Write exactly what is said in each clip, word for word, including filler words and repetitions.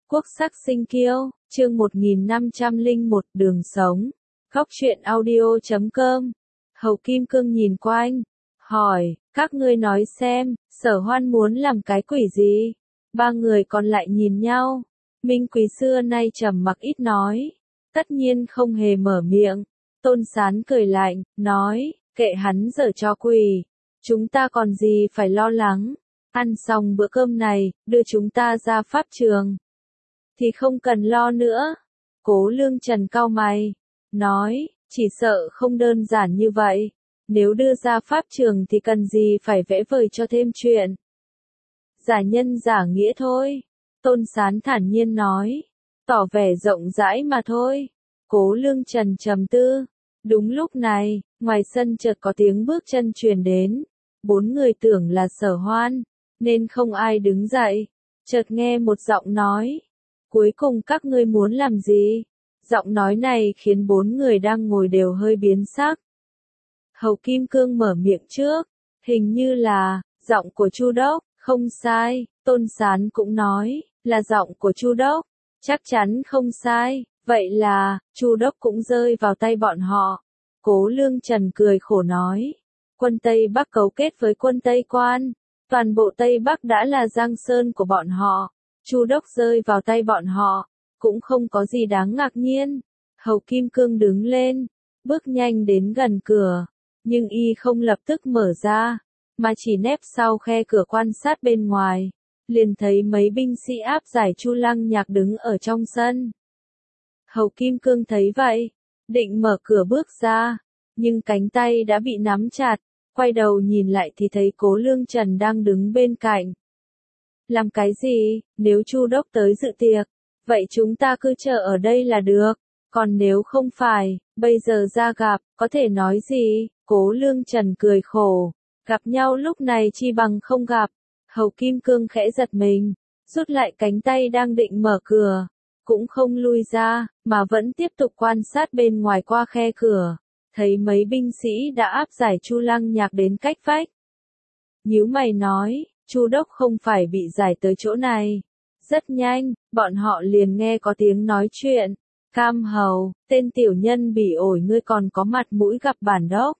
Quốc sắc sinh kiêu, chương một nghìn năm trăm lẻ một đường sống. Góc truyện audio chấm com. Hầu Kim Cương nhìn quanh, hỏi, các ngươi nói xem, Sở Hoan muốn làm cái quỷ gì? Ba người còn lại nhìn nhau. Minh Quý xưa nay trầm mặc ít nói, tất nhiên không hề mở miệng. Tôn Sán cười lạnh, nói, kệ hắn giở trò quỷ, chúng ta còn gì phải lo lắng. Ăn xong bữa cơm này, đưa chúng ta ra pháp trường thì không cần lo nữa. Cố Lương Trần cau mày, nói, chỉ sợ không đơn giản như vậy. Nếu đưa ra pháp trường thì cần gì phải vẽ vời cho thêm chuyện. Giả nhân giả nghĩa thôi. Tôn Sán thản nhiên nói, tỏ vẻ rộng rãi mà thôi. Cố Lương Trần trầm tư. Đúng lúc này, ngoài sân chợt có tiếng bước chân truyền đến. Bốn người tưởng là Sở Hoan, nên không ai đứng dậy. Chợt nghe một giọng nói, cuối cùng các ngươi muốn làm gì? Giọng nói này khiến bốn người đang ngồi đều hơi biến sắc. Hầu Kim Cương mở miệng trước, hình như là giọng của Chu Đốc. Không sai. Tôn Sán cũng nói, là giọng của Chu Đốc. Chắc chắn không sai. Vậy là Chu Đốc cũng rơi vào tay bọn họ. Cố Lương Trần cười khổ nói, quân Tây Bắc cấu kết với quân Tây Quan, toàn bộ Tây Bắc đã là giang sơn của bọn họ. Chu Đốc rơi vào tay bọn họ, cũng không có gì đáng ngạc nhiên. Hầu Kim Cương đứng lên, bước nhanh đến gần cửa, nhưng y không lập tức mở ra, mà chỉ nép sau khe cửa quan sát bên ngoài. Liền thấy mấy binh sĩ áp giải Chu Lăng Nhạc đứng ở trong sân. Hầu Kim Cương thấy vậy, định mở cửa bước ra, nhưng cánh tay đã bị nắm chặt, quay đầu nhìn lại thì thấy Cố Lương Trần đang đứng bên cạnh. Làm cái gì? Nếu Chu Đốc tới dự tiệc, vậy chúng ta cứ chờ ở đây là được. Còn nếu không phải, bây giờ ra gặp, có thể nói gì? Cố Lương Trần cười khổ, gặp nhau lúc này chi bằng không gặp. Hầu Kim Cương khẽ giật mình, rút lại cánh tay đang định mở cửa, cũng không lui ra, mà vẫn tiếp tục quan sát bên ngoài qua khe cửa. Thấy mấy binh sĩ đã áp giải Chu Lăng Nhạc đến cách vách. Nhíu mày nói, Chu Đốc không phải bị giải tới chỗ này. Rất nhanh, bọn họ liền nghe có tiếng nói chuyện. Cam Hầu, tên tiểu nhân bỉ ổi ngươi còn có mặt mũi gặp bản đốc.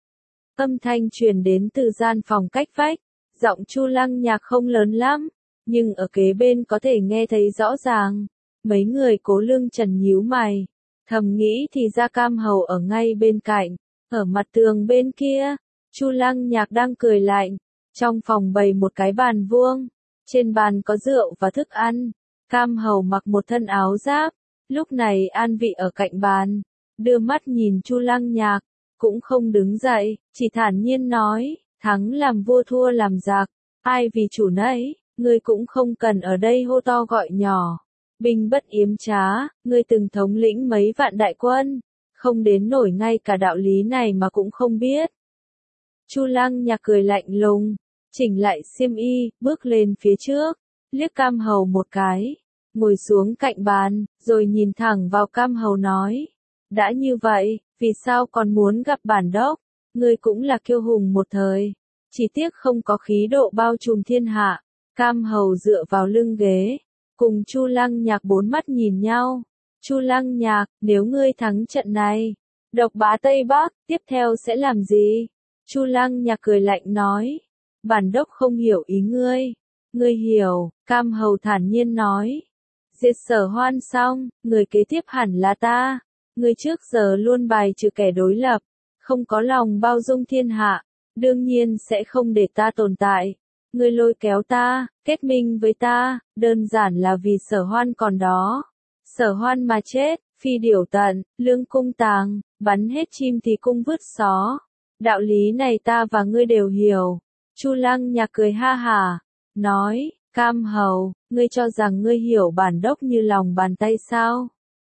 Âm thanh truyền đến từ gian phòng cách vách. Giọng Chu Lăng Nhạc không lớn lắm, nhưng ở kế bên có thể nghe thấy rõ ràng. Mấy người Cố Lương Trần nhíu mày, thầm nghĩ thì ra Cam Hầu ở ngay bên cạnh. Ở mặt tường bên kia, Chu Lăng Nhạc đang cười lạnh. Trong phòng bày một cái bàn vuông, trên bàn có rượu và thức ăn. Cam Hầu mặc một thân áo giáp, lúc này an vị ở cạnh bàn, đưa mắt nhìn Chu Lăng Nhạc, cũng không đứng dậy, chỉ thản nhiên nói, thắng làm vua thua làm giặc, ai vì chủ nấy, ngươi cũng không cần ở đây hô to gọi nhỏ. Binh bất yếm trá, ngươi từng thống lĩnh mấy vạn đại quân, không đến nổi ngay cả đạo lý này mà cũng không biết. Chu Lăng Nhạc cười lạnh lùng, chỉnh lại xiêm y, bước lên phía trước, liếc Cam Hầu một cái, ngồi xuống cạnh bàn, rồi nhìn thẳng vào Cam Hầu nói, đã như vậy, vì sao còn muốn gặp bản đốc? Ngươi cũng là kiêu hùng một thời, chỉ tiếc không có khí độ bao trùm thiên hạ. Cam Hầu dựa vào lưng ghế, cùng Chu Lăng Nhạc bốn mắt nhìn nhau. Chu Lăng Nhạc, nếu ngươi thắng trận này, độc bá Tây Bắc, tiếp theo sẽ làm gì? Chu Lăng Nhạc cười lạnh nói, bản đốc không hiểu ý ngươi. Ngươi hiểu, Cam Hầu thản nhiên nói, diệt Sở Hoan xong, người kế tiếp hẳn là ta. Ngươi trước giờ luôn bài trừ kẻ đối lập, không có lòng bao dung thiên hạ, đương nhiên sẽ không để ta tồn tại. Ngươi lôi kéo ta, kết minh với ta, đơn giản là vì Sở Hoan còn đó. Sở Hoan mà chết, phi điểu tận, lương cung tàng, bắn hết chim thì cung vứt xó. Đạo lý này ta và ngươi đều hiểu. Chu Lăng Nhạc cười ha hả, nói, Cam Hầu, ngươi cho rằng ngươi hiểu bản đốc như lòng bàn tay sao?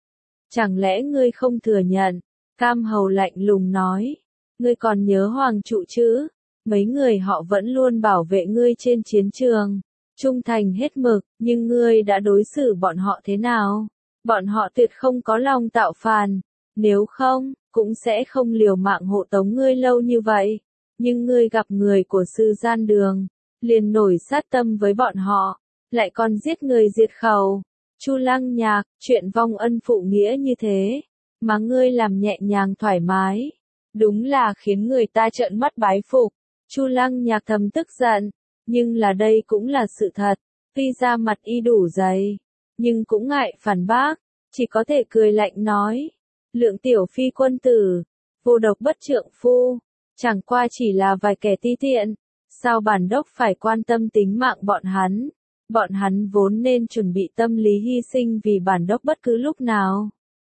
Chẳng lẽ ngươi không thừa nhận? Cam Hầu lạnh lùng nói, ngươi còn nhớ Hoàng trụ chứ? Mấy người họ vẫn luôn bảo vệ ngươi trên chiến trường, trung thành hết mực, nhưng ngươi đã đối xử bọn họ thế nào? Bọn họ tuyệt không có lòng tạo phản, nếu không, cũng sẽ không liều mạng hộ tống ngươi lâu như vậy. Nhưng ngươi gặp người của sư gian đường, liền nổi sát tâm với bọn họ, lại còn giết người diệt khẩu. Chu Lăng Nhạc, chuyện vong ân phụ nghĩa như thế, mà ngươi làm nhẹ nhàng thoải mái, đúng là khiến người ta trợn mắt bái phục. Chu Lăng Nhạc thầm tức giận, nhưng là đây cũng là sự thật, tuy ra mặt y đủ dày, nhưng cũng ngại phản bác, chỉ có thể cười lạnh nói, Lượng tiểu phi quân tử, vô độc bất trượng phu, chẳng qua chỉ là vài kẻ ti tiện, sao bản đốc phải quan tâm tính mạng bọn hắn, bọn hắn vốn nên chuẩn bị tâm lý hy sinh vì bản đốc bất cứ lúc nào.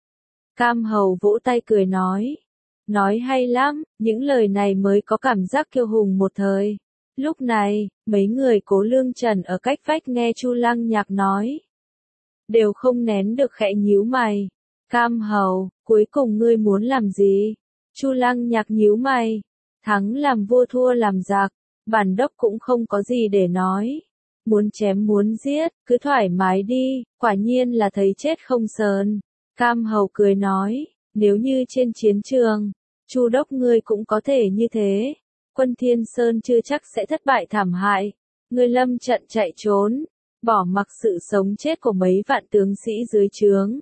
Cam Hầu vỗ tay cười nói, nói hay lắm, những lời này mới có cảm giác kiêu hùng một thời. Lúc này, mấy người Cố Lương Trần ở cách vách nghe Chu Lăng Nhạc nói, đều không nén được khẽ nhíu mày. Cam Hầu, cuối cùng ngươi muốn làm gì? Chu Lăng Nhạc nhíu mày, thắng làm vua thua làm giặc, bản đốc cũng không có gì để nói. Muốn chém muốn giết, cứ thoải mái đi, quả nhiên là thấy chết không sờn. Cam Hầu cười nói, nếu như trên chiến trường, Chu đốc ngươi cũng có thể như thế, quân Thiên Sơn chưa chắc sẽ thất bại thảm hại. Ngươi lâm trận chạy trốn, bỏ mặc sự sống chết của mấy vạn tướng sĩ dưới trướng.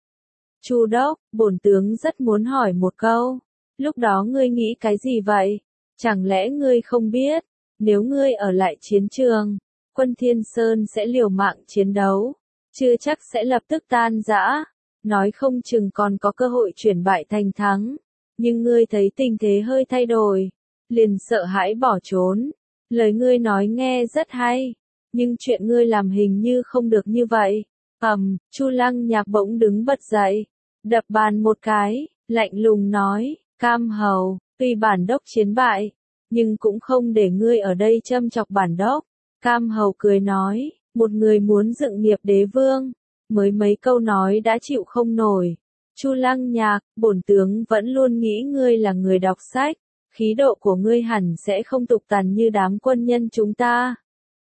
Chu đốc, bổn tướng rất muốn hỏi một câu, lúc đó ngươi nghĩ cái gì vậy? Chẳng lẽ ngươi không biết, nếu ngươi ở lại chiến trường, quân Thiên Sơn sẽ liều mạng chiến đấu, chưa chắc sẽ lập tức tan rã, nói không chừng còn có cơ hội chuyển bại thành thắng. Nhưng ngươi thấy tình thế hơi thay đổi, liền sợ hãi bỏ trốn. Lời ngươi nói nghe rất hay, nhưng chuyện ngươi làm hình như không được như vậy. Ầm, Chu Lăng Nhạc bỗng đứng bật dậy, đập bàn một cái, lạnh lùng nói, Cam Hầu, tuy bản đốc chiến bại, nhưng cũng không để ngươi ở đây châm chọc bản đốc. Cam Hầu cười nói, một người muốn dựng nghiệp đế vương, mới mấy câu nói đã chịu không nổi. Chu Lăng Nhạc, bổn tướng vẫn luôn nghĩ ngươi là người đọc sách, khí độ của ngươi hẳn sẽ không tục tằn như đám quân nhân chúng ta.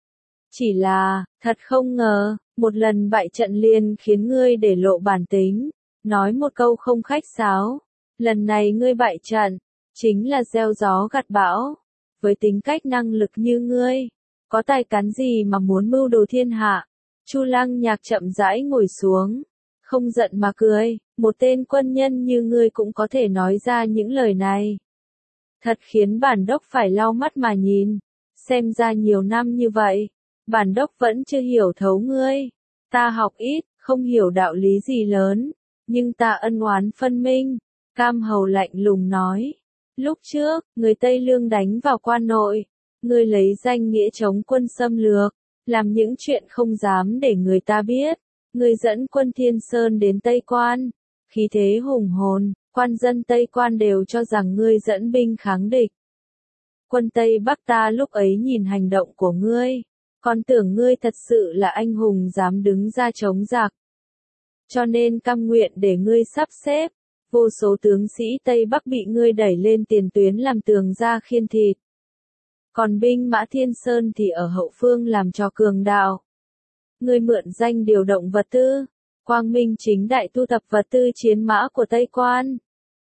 Chỉ là, thật không ngờ, một lần bại trận liền khiến ngươi để lộ bản tính, nói một câu không khách sáo. Lần này ngươi bại trận, chính là gieo gió gặt bão. Với tính cách năng lực như ngươi, có tài cán gì mà muốn mưu đồ thiên hạ? Chu Lăng Nhạc chậm rãi ngồi xuống, không giận mà cười, một tên quân nhân như ngươi cũng có thể nói ra những lời này. Thật khiến bản đốc phải lau mắt mà nhìn, xem ra nhiều năm như vậy, bản đốc vẫn chưa hiểu thấu ngươi. Ta học ít, không hiểu đạo lý gì lớn, nhưng ta ân oán phân minh. Cam Hầu lạnh lùng nói, lúc trước, người Tây Lương đánh vào Quan Nội, ngươi lấy danh nghĩa chống quân xâm lược, làm những chuyện không dám để người ta biết. Ngươi dẫn quân Thiên Sơn đến Tây Quan, khí thế hùng hồn, quan dân Tây Quan đều cho rằng ngươi dẫn binh kháng địch. Quân Tây Bắc ta lúc ấy nhìn hành động của ngươi, còn tưởng ngươi thật sự là anh hùng dám đứng ra chống giặc. Cho nên cam nguyện để ngươi sắp xếp, vô số tướng sĩ Tây Bắc bị ngươi đẩy lên tiền tuyến làm tường ra khiên thịt. Còn binh mã Thiên Sơn thì ở hậu phương làm cho cường đạo. Ngươi mượn danh điều động vật tư, quang minh chính đại tu tập vật tư chiến mã của Tây Quan.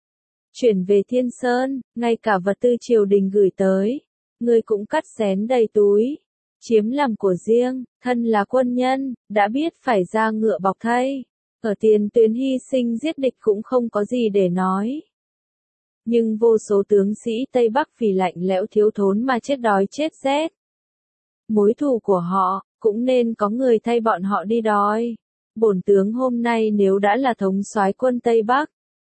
Chuyển về Thiên Sơn, ngay cả vật tư triều đình gửi tới, ngươi cũng cắt xén đầy túi, chiếm làm của riêng, thân là quân nhân, đã biết phải ra ngựa bọc thây. Ở tiền tuyến hy sinh giết địch cũng không có gì để nói. Nhưng vô số tướng sĩ Tây Bắc vì lạnh lẽo thiếu thốn mà chết đói chết rét. Mối thù của họ, cũng nên có người thay bọn họ đi đòi. Bổn tướng hôm nay nếu đã là thống soái quân Tây Bắc,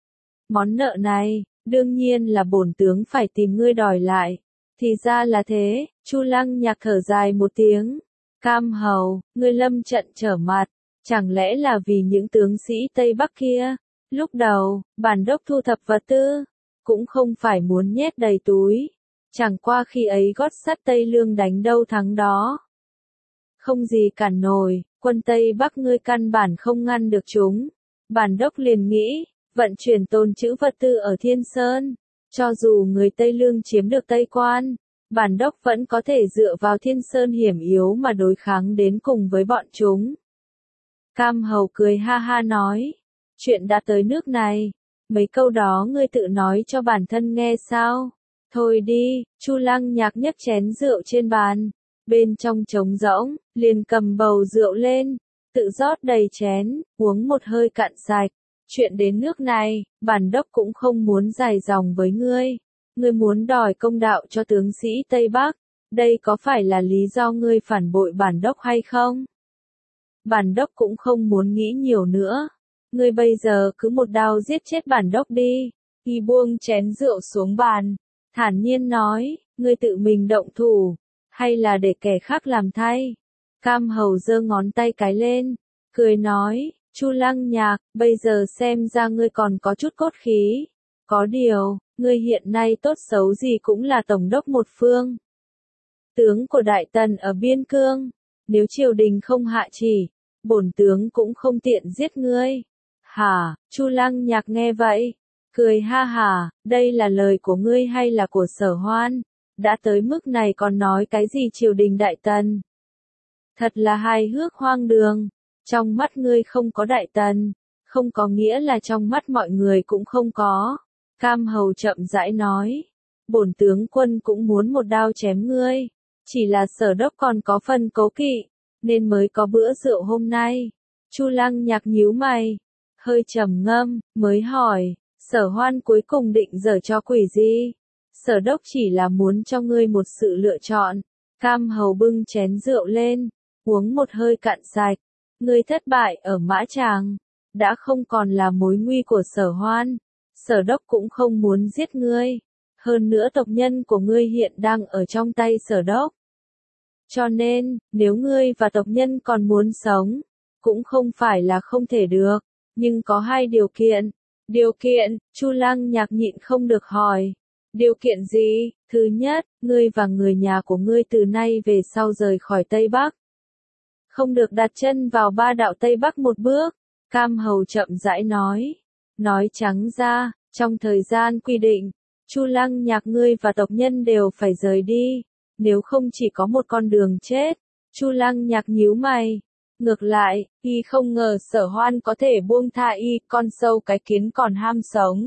món nợ này, đương nhiên là bổn tướng phải tìm ngươi đòi lại. Thì ra là thế, Chu Lăng Nhạc thở dài một tiếng. Cam Hầu, ngươi lâm trận trở mặt, chẳng lẽ là vì những tướng sĩ Tây Bắc kia? Lúc đầu, bản đốc thu thập vật tư, cũng không phải muốn nhét đầy túi. Chẳng qua khi ấy gót sắt Tây Lương đánh đâu thắng đó. Không gì cản nổi, quân Tây Bắc ngươi căn bản không ngăn được chúng. Bản đốc liền nghĩ, vận chuyển tồn trữ vật tư ở Thiên Sơn. Cho dù người Tây Lương chiếm được Tây Quan, bản đốc vẫn có thể dựa vào Thiên Sơn hiểm yếu mà đối kháng đến cùng với bọn chúng. Cam Hầu cười ha ha nói, chuyện đã tới nước này, mấy câu đó ngươi tự nói cho bản thân nghe sao? Thôi đi, Chu Lăng Nhạc nhấc chén rượu trên bàn, bên trong trống rỗng, liền cầm bầu rượu lên, tự rót đầy chén, uống một hơi cạn sạch. Chuyện đến nước này, bản đốc cũng không muốn dài dòng với ngươi. Ngươi muốn đòi công đạo cho tướng sĩ Tây Bắc, đây có phải là lý do ngươi phản bội bản đốc hay không? Bản đốc cũng không muốn nghĩ nhiều nữa. Ngươi bây giờ cứ một đao giết chết bản đốc đi. Y buông chén rượu xuống bàn, thản nhiên nói, ngươi tự mình động thủ, hay là để kẻ khác làm thay? Cam Hầu giơ ngón tay cái lên, cười nói, Chu Lăng Nhạc, bây giờ xem ra ngươi còn có chút cốt khí. Có điều, ngươi hiện nay tốt xấu gì cũng là tổng đốc một phương. Tướng của Đại Tần ở biên cương, nếu triều đình không hạ chỉ, bổn tướng cũng không tiện giết ngươi. Hả, Chu Lăng Nhạc nghe vậy, cười ha hả, đây là lời của ngươi hay là của Sở Hoan? Đã tới mức này còn nói cái gì triều đình Đại Tần? Thật là hài hước hoang đường. Trong mắt ngươi không có Đại Tần, không có nghĩa là trong mắt mọi người cũng không có. Cam Hầu chậm rãi nói, bổn tướng quân cũng muốn một đao chém ngươi, chỉ là Sở đốc còn có phần cố kỵ, nên mới có bữa rượu hôm nay. Chu Lăng Nhạc nhíu mày, hơi trầm ngâm, mới hỏi, Sở Hoan cuối cùng định giở trò quỷ gì? Sở đốc chỉ là muốn cho ngươi một sự lựa chọn. Cam Hầu bưng chén rượu lên, uống một hơi cạn sạch. Ngươi thất bại ở Mã Tràng, đã không còn là mối nguy của Sở Hoan. Sở đốc cũng không muốn giết ngươi. Hơn nữa tộc nhân của ngươi hiện đang ở trong tay Sở đốc. Cho nên, nếu ngươi và tộc nhân còn muốn sống, cũng không phải là không thể được, nhưng có hai điều kiện. Điều kiện, Chu Lăng Nhạc nhịn không được hỏi. Điều kiện gì? Thứ nhất, ngươi và người nhà của ngươi từ nay về sau rời khỏi Tây Bắc. Không được đặt chân vào ba đạo Tây Bắc một bước. Cam Hầu chậm rãi nói. Nói trắng ra, trong thời gian quy định, Chu Lăng Nhạc ngươi và tộc nhân đều phải rời đi. Nếu không chỉ có một con đường chết. Chu Lăng Nhạc nhíu mày. Ngược lại, y không ngờ Sở Hoan có thể buông tha y, con sâu cái kiến còn ham sống.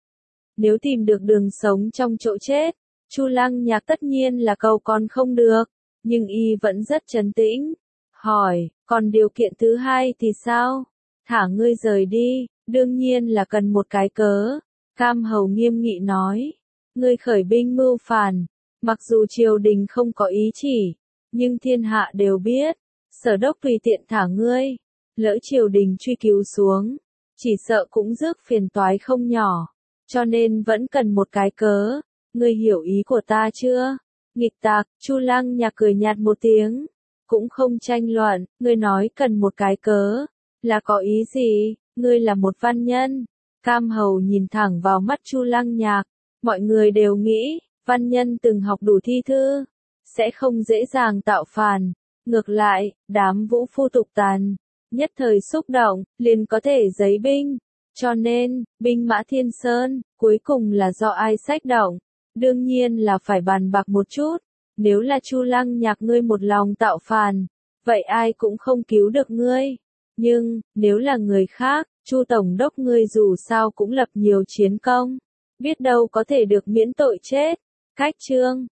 Nếu tìm được đường sống trong chỗ chết, Chu Lăng Nhạc tất nhiên là cầu còn không được, nhưng y vẫn rất trấn tĩnh. Hỏi, còn điều kiện thứ hai thì sao? Thả ngươi rời đi, đương nhiên là cần một cái cớ. Cam Hầu nghiêm nghị nói, ngươi khởi binh mưu phản, mặc dù triều đình không có ý chỉ, nhưng thiên hạ đều biết. Sở đốc tùy tiện thả ngươi, lỡ triều đình truy cứu xuống, chỉ sợ cũng rước phiền toái không nhỏ, cho nên vẫn cần một cái cớ. Ngươi hiểu ý của ta chưa? Nghịch tạc, Chu Lăng Nhạc cười nhạt một tiếng, cũng không tranh luận. Ngươi nói cần một cái cớ, là có ý gì? Ngươi là một văn nhân. Cam Hầu nhìn thẳng vào mắt Chu Lăng Nhạc, mọi người đều nghĩ, văn nhân từng học đủ thi thư, sẽ không dễ dàng tạo phản. Ngược lại, đám vũ phu tục tàn, nhất thời xúc động, liền có thể giấy binh. Cho nên, binh mã Thiên Sơn, cuối cùng là do ai xách động? Đương nhiên là phải bàn bạc một chút. Nếu là Chu Lăng Nhạc ngươi một lòng tạo phản, vậy ai cũng không cứu được ngươi. Nhưng, nếu là người khác, Chu Tổng đốc ngươi dù sao cũng lập nhiều chiến công, biết đâu có thể được miễn tội chết. Cách chương